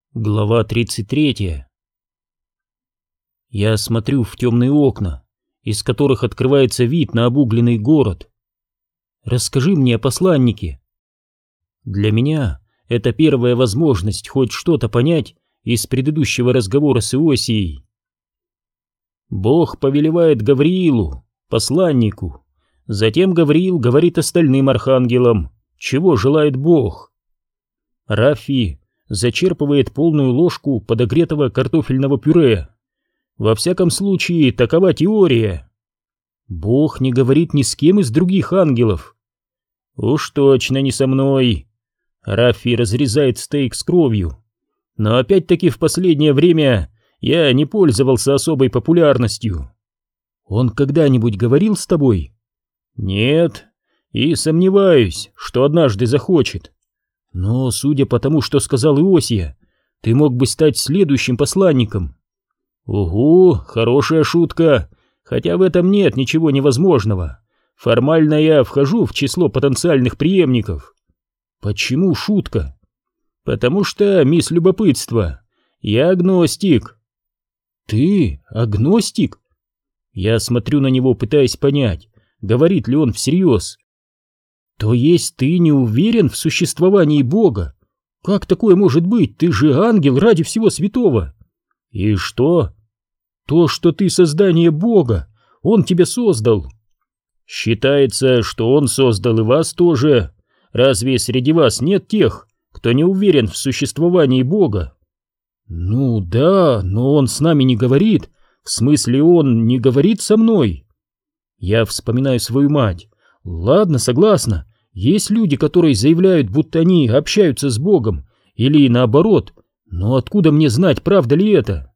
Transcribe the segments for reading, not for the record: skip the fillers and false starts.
Глава 33. Я смотрю в темные окна, из которых открывается вид на обугленный город. Расскажи мне о посланнике. Для меня это первая возможность хоть что-то понять из предыдущего разговора с Иосией. Бог повелевает Гавриилу, посланнику. Затем Гавриил говорит остальным архангелам, чего желает Бог. Рафи зачерпывает полную ложку подогретого картофельного пюре. Во всяком случае, такова теория. Бог не говорит ни с кем из других ангелов. Уж точно не со мной. Рафи разрезает стейк с кровью. Но опять-таки в последнее время я не пользовался особой популярностью. Он когда-нибудь говорил с тобой? Нет, и сомневаюсь, что однажды захочет. Но, судя по тому, что сказал Иосия, ты мог бы стать следующим посланником. Угу, хорошая шутка, хотя в этом нет ничего невозможного. Формально я вхожу в число потенциальных преемников. Почему шутка? Потому что, мисс Любопытство, я агностик. Ты агностик? Я смотрю на него, пытаясь понять, говорит ли он всерьез. То есть ты не уверен в существовании Бога? Как такое может быть? Ты же ангел ради всего святого. И что? То, что ты создание Бога, Он тебя создал. Считается, что Он создал и вас тоже. Разве среди вас нет тех, кто не уверен в существовании Бога? Ну да, но Он с нами не говорит. В смысле, Он не говорит со мной. Я вспоминаю свою мать. Ладно, согласна. Есть люди, которые заявляют, будто они общаются с Богом, или наоборот, но откуда мне знать, правда ли это?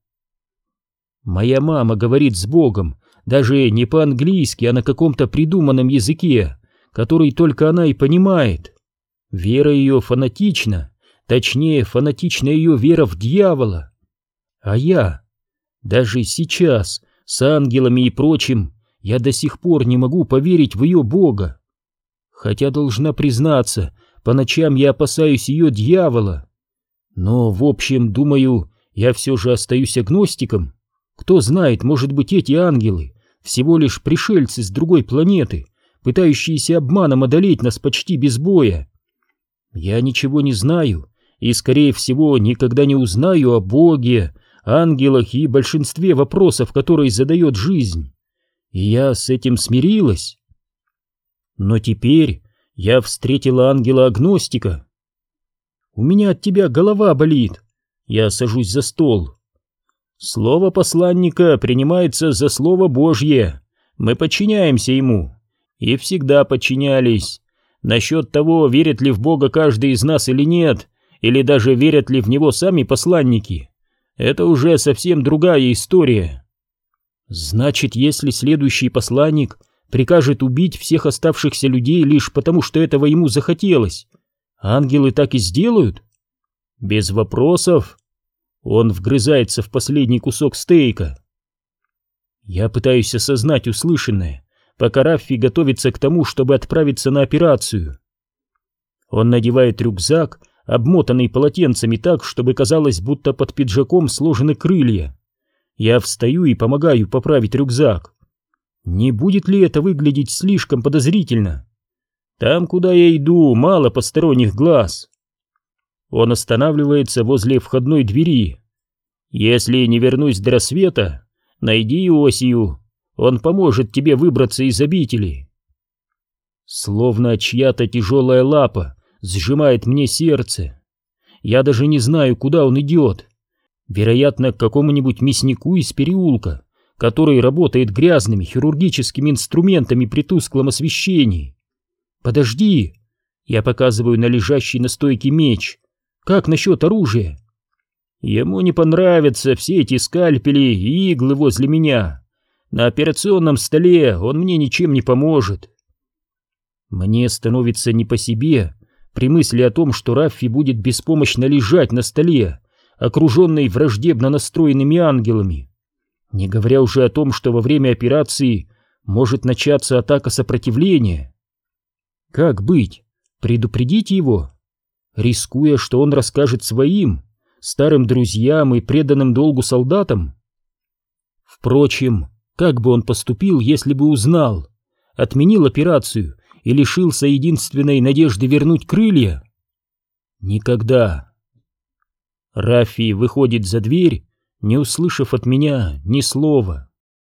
Моя мама говорит с Богом, даже не по-английски, а на каком-то придуманном языке, который только она и понимает. Вера ее фанатична, точнее, фанатична ее вера в дьявола. А я, даже сейчас, с ангелами и прочим, я до сих пор не могу поверить в ее Бога. Хотя, должна признаться, по ночам я опасаюсь ее дьявола. Но, в общем, думаю, я все же остаюсь агностиком. Кто знает, может быть, эти ангелы всего лишь пришельцы с другой планеты, пытающиеся обманом одолеть нас почти без боя. Я ничего не знаю и, скорее всего, никогда не узнаю о Боге, ангелах и большинстве вопросов, которые задает жизнь. И я с этим смирилась. Но теперь я встретила ангела-агностика. У меня от тебя голова болит. Я сажусь за стол. Слово посланника принимается за слово Божье. Мы подчиняемся ему. И всегда подчинялись. Насчет того, верит ли в Бога каждый из нас или нет, или даже верят ли в него сами посланники, это уже совсем другая история. Значит, если следующий посланник прикажет убить всех оставшихся людей лишь потому, что этого ему захотелось, ангелы так и сделают? Без вопросов. Он вгрызается в последний кусок стейка. Я пытаюсь осознать услышанное, пока Раффи готовится к тому, чтобы отправиться на операцию. Он надевает рюкзак, обмотанный полотенцами так, чтобы казалось, будто под пиджаком сложены крылья. Я встаю и помогаю поправить рюкзак. Не будет ли это выглядеть слишком подозрительно? Там, куда я иду, мало посторонних глаз. Он останавливается возле входной двери. Если не вернусь до рассвета, найди Иосию. Он поможет тебе выбраться из обители. Словно чья-то тяжелая лапа сжимает мне сердце. Я даже не знаю, куда он идет. Вероятно, к какому-нибудь мяснику из переулка, который работает грязными хирургическими инструментами при тусклом освещении. Подожди, я показываю на лежащий на стойке меч. Как насчет оружия? Ему не понравятся все эти скальпели и иглы возле меня. На операционном столе он мне ничем не поможет. Мне становится не по себе при мысли о том, что Раффи будет беспомощно лежать на столе, окруженный враждебно настроенными ангелами. Не говоря уже о том, что во время операции может начаться атака сопротивления. Как быть? Предупредить его? Рискуя, что он расскажет своим, старым друзьям и преданным долгу солдатам? Впрочем, как бы он поступил, если бы узнал, отменил операцию и лишился единственной надежды вернуть крылья? Никогда. Раффи выходит за дверь, не услышав от меня ни слова.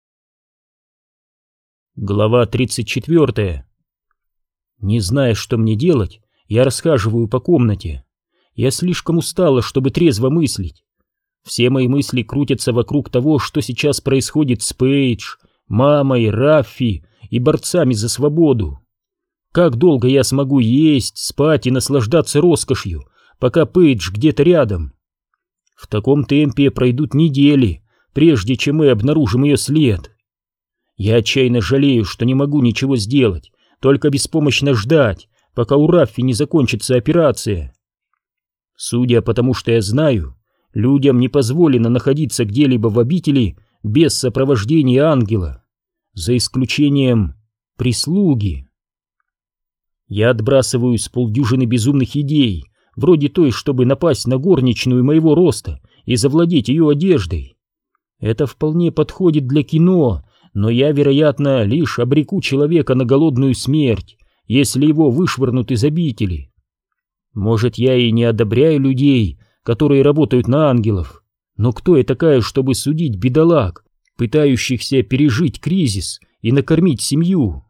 Глава 34. Не зная, что мне делать, я расхаживаю по комнате. Я слишком устала, чтобы трезво мыслить. Все мои мысли крутятся вокруг того, что сейчас происходит с Пейдж, мамой, Раффи и борцами за свободу. Как долго я смогу есть, спать и наслаждаться роскошью, пока Пейдж где-то рядом? В таком темпе пройдут недели, прежде чем мы обнаружим ее след. Я отчаянно жалею, что не могу ничего сделать, только беспомощно ждать, пока у Раффи не закончится операция. Судя по тому, что я знаю, людям не позволено находиться где-либо в обители без сопровождения ангела, за исключением прислуги. Я отбрасываю с полдюжины безумных идей, вроде той, чтобы напасть на горничную моего роста и завладеть ее одеждой. Это вполне подходит для кино, но я, вероятно, лишь обреку человека на голодную смерть, если его вышвырнут из обители. Может, я и не одобряю людей, которые работают на ангелов, но кто я такая, чтобы судить бедолаг, пытающихся пережить кризис и накормить семью?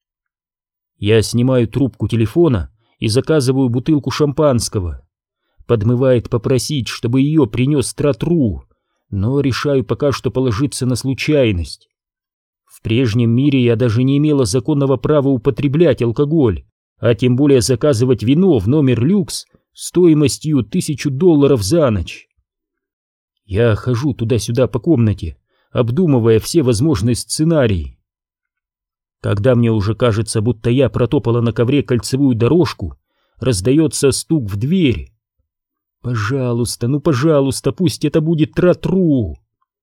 Я снимаю трубку телефона и заказываю бутылку шампанского. Подмывает попросить, чтобы ее принес Тратру, но решаю пока что положиться на случайность. В прежнем мире я даже не имела законного права употреблять алкоголь, а тем более заказывать вино в номер люкс стоимостью $1000 за ночь. Я хожу туда-сюда по комнате, обдумывая все возможные сценарии. Когда мне уже кажется, будто я протопала на ковре кольцевую дорожку, раздается стук в дверь. Пожалуйста, ну пожалуйста, пусть это будет Тратру.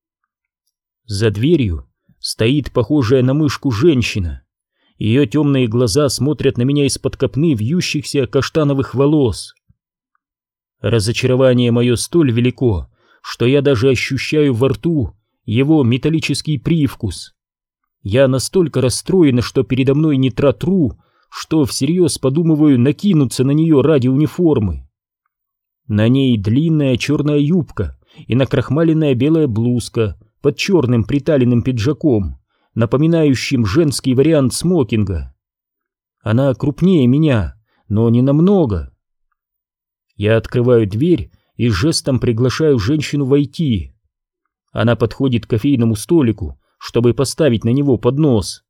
За дверью стоит похожая на мышку женщина. Ее темные глаза смотрят на меня из-под копны вьющихся каштановых волос. Разочарование мое столь велико, что я даже ощущаю во рту его металлический привкус. Я настолько расстроена, что передо мной не Тратру, что всерьез подумываю накинуться на нее ради униформы. На ней длинная черная юбка и накрахмаленная белая блузка под черным приталенным пиджаком, напоминающим женский вариант смокинга. Она крупнее меня, но не намного. Я открываю дверь и жестом приглашаю женщину войти. Она подходит к кофейному столику, чтобы поставить на него поднос.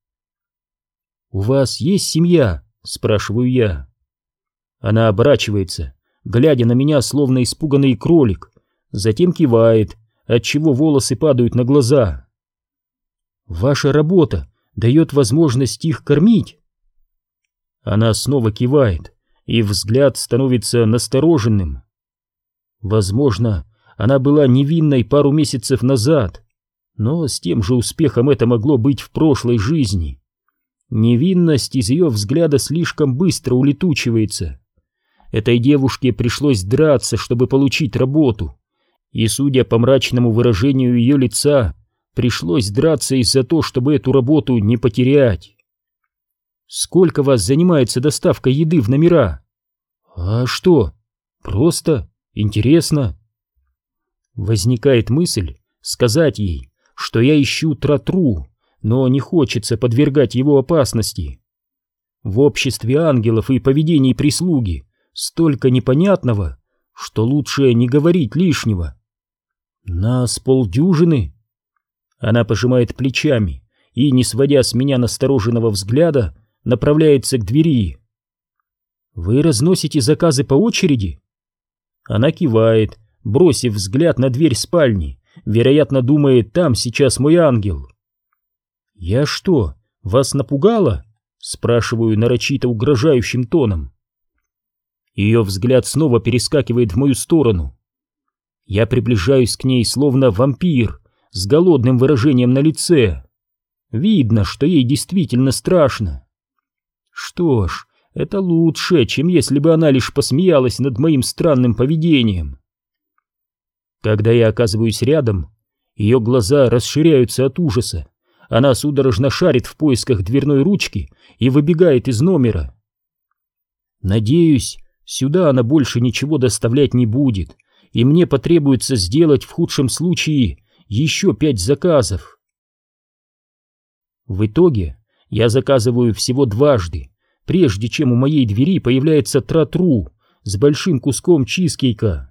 «У вас есть семья?» — спрашиваю я. Она оборачивается, глядя на меня, словно испуганный кролик, затем кивает, отчего волосы падают на глаза. «Ваша работа дает возможность их кормить?» Она снова кивает, и взгляд становится настороженным. Возможно, она была невинной пару месяцев назад, но с тем же успехом это могло быть в прошлой жизни. Невинность из ее взгляда слишком быстро улетучивается. Этой девушке пришлось драться, чтобы получить работу, и, судя по мрачному выражению ее лица, пришлось драться из-за того, чтобы эту работу не потерять. «Сколько вас занимается доставкой еды в номера?» «А что? Просто интересно». Возникает мысль сказать ей, что я ищу Тратру, но не хочется подвергать его опасности. В обществе ангелов и поведении прислуги столько непонятного, что лучше не говорить лишнего. «Нас полдюжины?» Она пожимает плечами и, не сводя с меня настороженного взгляда, направляется к двери. «Вы разносите заказы по очереди?» Она кивает, бросив взгляд на дверь спальни, вероятно, думает, там сейчас мой ангел. «Я что, вас напугала?» — спрашиваю нарочито угрожающим тоном. Ее взгляд снова перескакивает в мою сторону. Я приближаюсь к ней, словно вампир, с голодным выражением на лице. Видно, что ей действительно страшно. Что ж, это лучше, чем если бы она лишь посмеялась над моим странным поведением. Когда я оказываюсь рядом, ее глаза расширяются от ужаса. Она судорожно шарит в поисках дверной ручки и выбегает из номера. Надеюсь, сюда она больше ничего доставлять не будет, и мне потребуется сделать в худшем случае еще 5 заказов. В итоге я заказываю всего дважды, прежде чем у моей двери появляется тратру с большим куском чизкейка.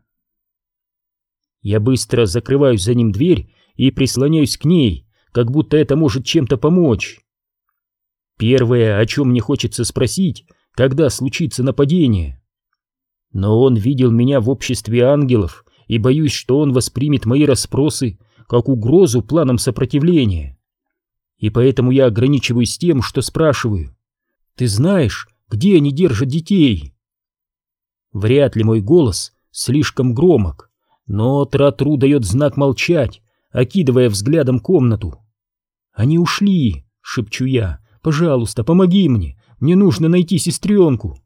Я быстро закрываю за ним дверь и прислоняюсь к ней, как будто это может чем-то помочь. Первое, о чем мне хочется спросить, когда случится нападение. Но он видел меня в обществе ангелов, и боюсь, что он воспримет мои расспросы как угрозу планам сопротивления. И поэтому я ограничиваюсь тем, что спрашиваю: «Ты знаешь, где они держат детей?» Вряд ли мой голос слишком громок, но тратру дает знак молчать, окидывая взглядом комнату. «Они ушли», — шепчу я. «Пожалуйста, помоги мне, мне нужно найти сестренку».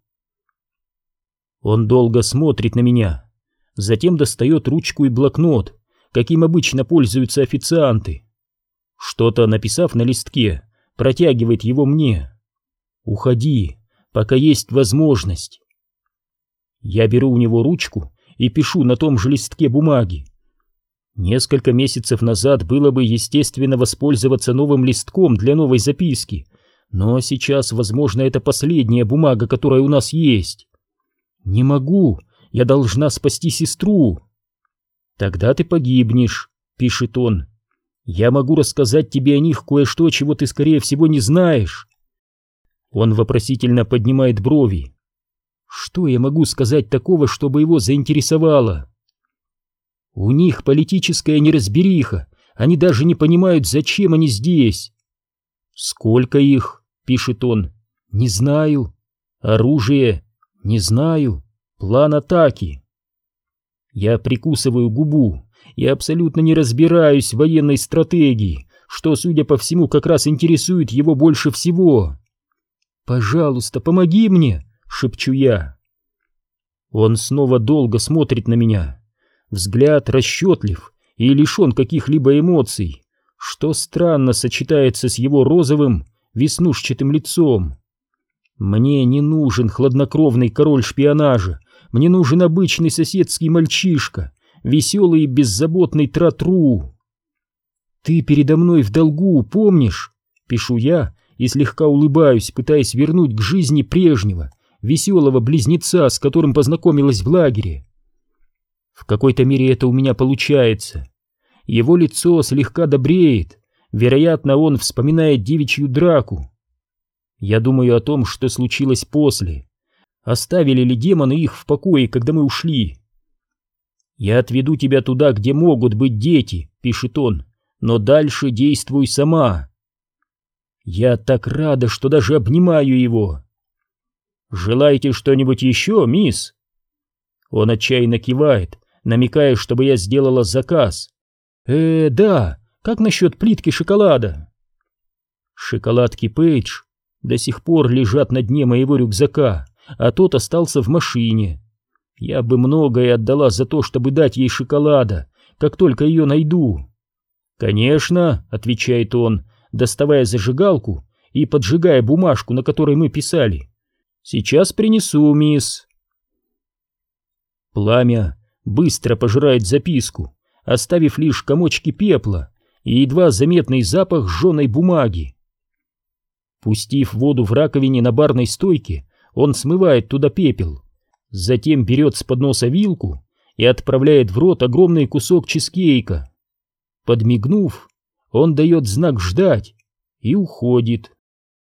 Он долго смотрит на меня, затем достает ручку и блокнот, каким обычно пользуются официанты. Что-то написав на листке, протягивает его мне. «Уходи, пока есть возможность». Я беру у него ручку и пишу на том же листке бумаги. Несколько месяцев назад было бы естественно воспользоваться новым листком для новой записки, но сейчас, возможно, это последняя бумага, которая у нас есть. «Не могу, я должна спасти сестру». «Тогда ты погибнешь», — пишет он. «Я могу рассказать тебе о них кое-что, чего ты, скорее всего, не знаешь». Он вопросительно поднимает брови. Что я могу сказать такого, чтобы его заинтересовало? У них политическая неразбериха, они даже не понимают, зачем они здесь. «Сколько их?» — пишет он. «Не знаю». «Оружие?» «Не знаю». «План атаки?» Я прикусываю губу. Я абсолютно не разбираюсь в военной стратегии, что, судя по всему, как раз интересует его больше всего. «Пожалуйста, помоги мне», — шепчу я. Он снова долго смотрит на меня. Взгляд расчетлив и лишен каких-либо эмоций, что странно сочетается с его розовым, веснушчатым лицом. Мне не нужен хладнокровный король шпионажа, мне нужен обычный соседский мальчишка, веселый и беззаботный тратру. «Ты передо мной в долгу, помнишь?» — пишу я и слегка улыбаюсь, пытаясь вернуть к жизни прежнего, веселого близнеца, с которым познакомилась в лагере. В какой-то мере это у меня получается. Его лицо слегка добреет, вероятно, он вспоминает девичью драку. Я думаю о том, что случилось после. Оставили ли демоны их в покое, когда мы ушли? «Я отведу тебя туда, где могут быть дети», — пишет он, — «но дальше действуй сама». Я так рада, что даже обнимаю его. «Желаете что-нибудь еще, мисс?» Он отчаянно кивает, намекая, чтобы я сделала заказ. Да, как насчет плитки шоколада?» Шоколадки Пейдж до сих пор лежат на дне моего рюкзака, а тот остался в машине. Я бы многое отдала за то, чтобы дать ей шоколада, как только ее найду. «Конечно», — отвечает он, доставая зажигалку и поджигая бумажку, на которой мы писали. «Сейчас принесу, мисс». Пламя быстро пожирает записку, оставив лишь комочки пепла и едва заметный запах сжженной бумаги. Пустив воду в раковине на барной стойке, он смывает туда пепел, затем берет с подноса вилку и отправляет в рот огромный кусок чизкейка. Подмигнув, он дает знак ждать и уходит.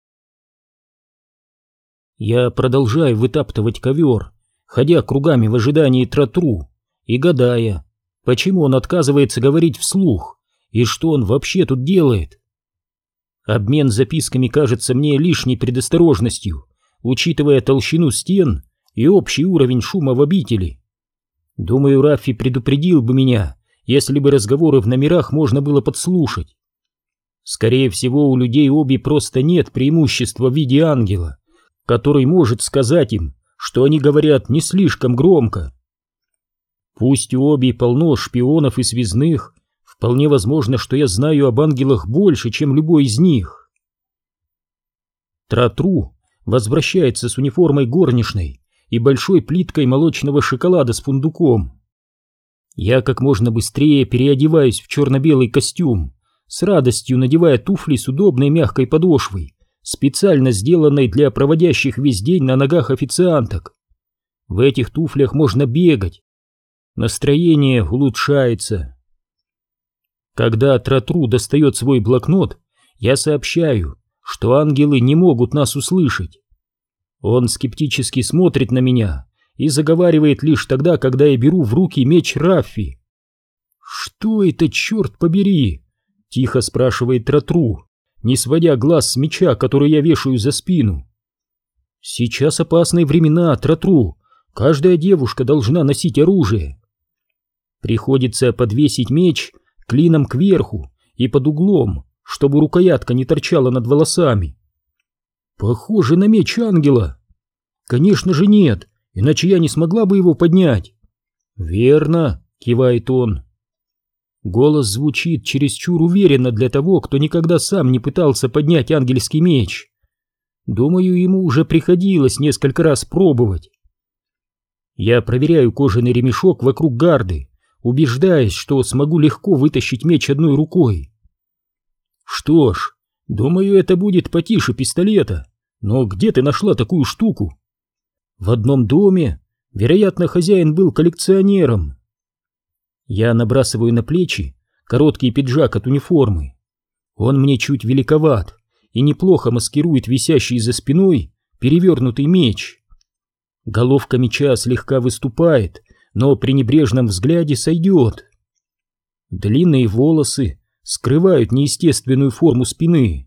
Я продолжаю вытаптывать ковер, ходя кругами в ожидании тратру и гадая, почему он отказывается говорить вслух и что он вообще тут делает. Обмен записками кажется мне лишней предосторожностью, учитывая толщину стен и общий уровень шума в обители. Думаю, Раффи предупредил бы меня, если бы разговоры в номерах можно было подслушать. Скорее всего, у людей Оби просто нет преимущества в виде ангела, который может сказать им, что они говорят не слишком громко. Пусть у Оби полно шпионов и связных, вполне возможно, что я знаю об ангелах больше, чем любой из них. Тратру возвращается с униформой горничной и большой плиткой молочного шоколада с фундуком. Я как можно быстрее переодеваюсь в черно-белый костюм, с радостью надевая туфли с удобной мягкой подошвой, специально сделанной для проводящих весь день на ногах официанток. В этих туфлях можно бегать. Настроение улучшается. Когда Тратру достает свой блокнот, я сообщаю, что ангелы не могут нас услышать. Он скептически смотрит на меня и заговаривает лишь тогда, когда я беру в руки меч Раффи. «Что это, черт побери?» — тихо спрашивает Тратру, не сводя глаз с меча, который я вешаю за спину. «Сейчас опасные времена, Тратру. Каждая девушка должна носить оружие». Приходится подвесить меч клином кверху и под углом, чтобы рукоятка не торчала над волосами. «Похоже на меч ангела». «Конечно же нет, иначе я не смогла бы его поднять». «Верно», — кивает он. Голос звучит чересчур уверенно для того, кто никогда сам не пытался поднять ангельский меч. Думаю, ему уже приходилось несколько раз пробовать. Я проверяю кожаный ремешок вокруг гарды, убеждаясь, что смогу легко вытащить меч одной рукой. Что ж, думаю, это будет потише пистолета, но где ты нашла такую штуку? В одном доме, вероятно, хозяин был коллекционером. Я набрасываю на плечи короткий пиджак от униформы. Он мне чуть великоват и неплохо маскирует висящий за спиной перевернутый меч. Головка меча слегка выступает, но при небрежном взгляде сойдет. Длинные волосы скрывают неестественную форму спины.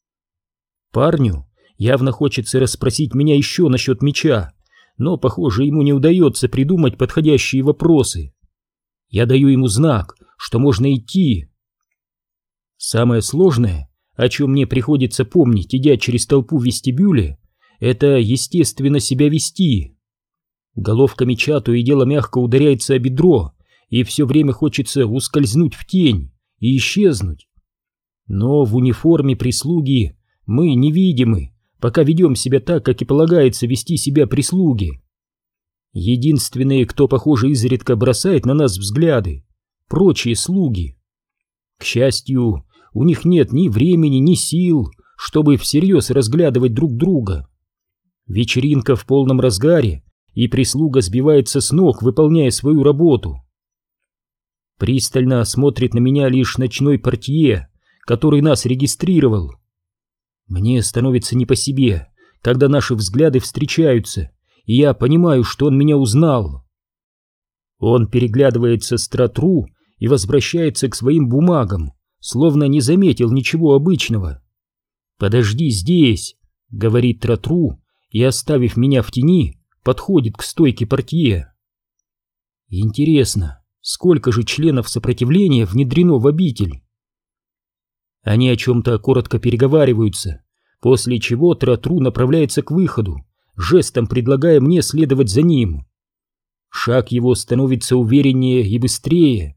Парню явно хочется расспросить меня еще насчет меча, но, похоже, ему не удается придумать подходящие вопросы. Я даю ему знак, что можно идти. Самое сложное, о чем мне приходится помнить, идя через толпу в вестибюле, это естественно себя вести. Головка меча то и дело мягко ударяется о бедро, и все время хочется ускользнуть в тень и исчезнуть. Но в униформе прислуги мы невидимы, пока ведем себя так, как и полагается вести себя прислуге. Единственные, кто, похоже, изредка бросает на нас взгляды, прочие слуги. К счастью, у них нет ни времени, ни сил, чтобы всерьез разглядывать друг друга. Вечеринка в полном разгаре, и прислуга сбивается с ног, выполняя свою работу. Пристально смотрит на меня лишь ночной портье, который нас регистрировал. Мне становится не по себе, когда наши взгляды встречаются, и я понимаю, что он меня узнал. Он переглядывается с Тратру и возвращается к своим бумагам, словно не заметил ничего обычного. «Подожди здесь», — говорит Тратру, и, оставив меня в тени, подходит к стойке портье. Интересно, сколько же членов сопротивления внедрено в обитель? Они о чем-то коротко переговариваются, после чего Тратру направляется к выходу, жестом предлагая мне следовать за ним. Шаг его становится увереннее и быстрее.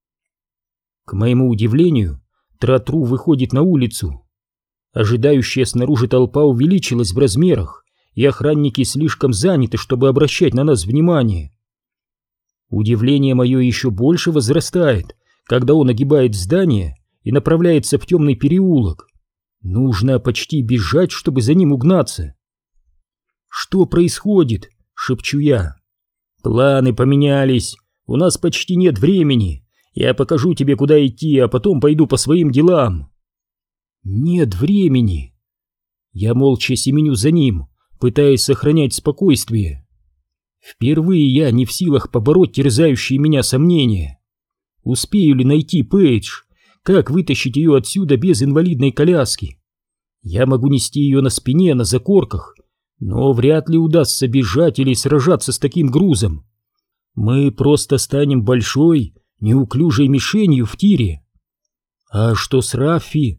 К моему удивлению, Тратру выходит на улицу. Ожидающая снаружи толпа увеличилась в размерах, и охранники слишком заняты, чтобы обращать на нас внимание. Удивление мое еще больше возрастает, когда он огибает здание и направляется в темный переулок. Нужно почти бежать, чтобы за ним угнаться. «Что происходит?» — шепчу я. «Планы поменялись. У нас почти нет времени. Я покажу тебе, куда идти, а потом пойду по своим делам». «Нет времени». Я молча семеню за ним, пытаясь сохранять спокойствие. Впервые я не в силах побороть терзающие меня сомнения. Успею ли найти Пейдж? Как вытащить ее отсюда без инвалидной коляски? Я могу нести ее на спине, на закорках, но вряд ли удастся бежать или сражаться с таким грузом. Мы просто станем большой, неуклюжей мишенью в тире. А что с Раффи?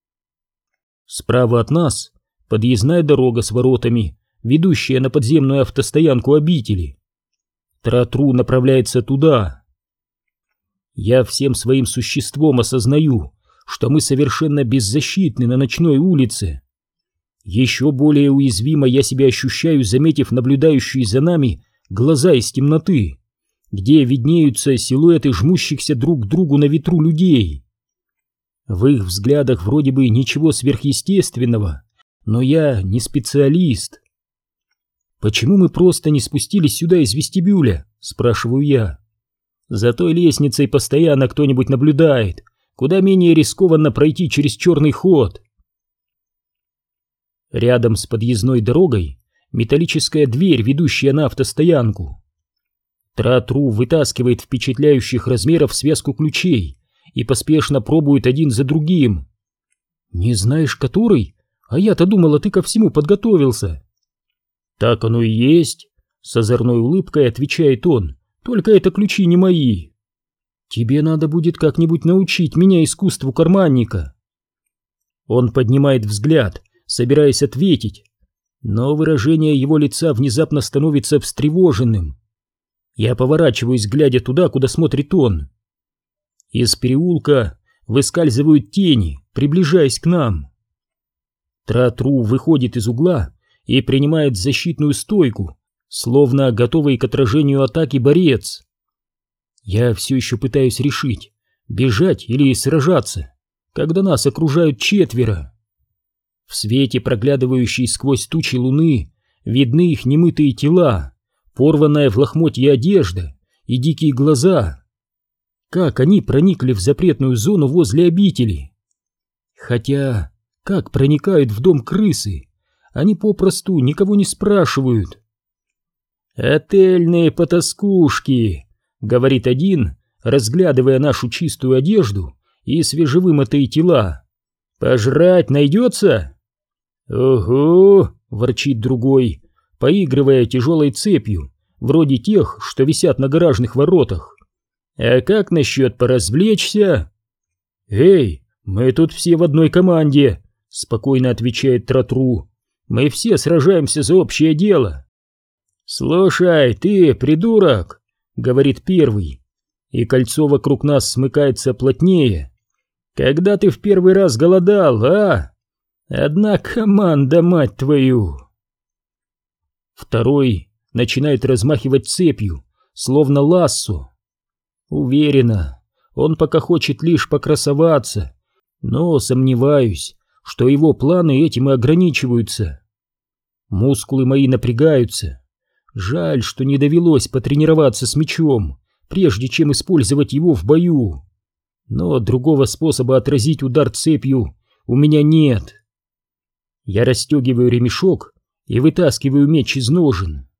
Справа от нас подъездная дорога с воротами, ведущая на подземную автостоянку обители. Тратру направляется туда. Я всем своим существом осознаю, что мы совершенно беззащитны на ночной улице. Еще более уязвимо я себя ощущаю, заметив наблюдающие за нами глаза из темноты, где виднеются силуэты жмущихся друг к другу на ветру людей. В их взглядах вроде бы ничего сверхъестественного, но я не специалист. «Почему мы просто не спустились сюда из вестибюля?» — спрашиваю я. «За той лестницей постоянно кто-нибудь наблюдает. Куда менее рискованно пройти через черный ход». Рядом с подъездной дорогой металлическая дверь, ведущая на автостоянку. Тратру вытаскивает впечатляющих размеров связку ключей и поспешно пробует один за другим. «Не знаешь, который? А я-то думала, ты ко всему подготовился». «Так оно и есть», — с озорной улыбкой отвечает он, — «только это ключи не мои». «Тебе надо будет как-нибудь научить меня искусству карманника». Он поднимает взгляд, собираясь ответить, но выражение его лица внезапно становится встревоженным. Я поворачиваюсь, глядя туда, куда смотрит он. Из переулка выскальзывают тени, приближаясь к нам. Тратру выходит из угла и принимает защитную стойку, словно готовый к отражению атаки борец. Я все еще пытаюсь решить, бежать или сражаться, когда нас окружают четверо. В свете, проглядывающей сквозь тучи луны, видны их немытые тела, порванная в лохмотье одежда и дикие глаза. Как они проникли в запретную зону возле обители? Хотя, как проникают в дом крысы? Они попросту никого не спрашивают. «Отельные потаскушки», — говорит один, разглядывая нашу чистую одежду и свежевымытые тела. «Пожрать найдется?» «Ого!» — ворчит другой, поигрывая тяжелой цепью, вроде тех, что висят на гаражных воротах. «А как насчет поразвлечься?» «Эй, мы тут все в одной команде», — спокойно отвечает Тратру. «Мы все сражаемся за общее дело». «Слушай, ты, придурок», — говорит первый, и кольцо вокруг нас смыкается плотнее. «Когда ты в первый раз голодал, а? Одна команда, мать твою!» Второй начинает размахивать цепью, словно лассо. Уверена, он пока хочет лишь покрасоваться, но сомневаюсь, что его планы этим и ограничиваются. Мускулы мои напрягаются. Жаль, что не довелось потренироваться с мечом, прежде чем использовать его в бою. Но другого способа отразить удар цепью у меня нет. Я расстегиваю ремешок и вытаскиваю меч из ножен.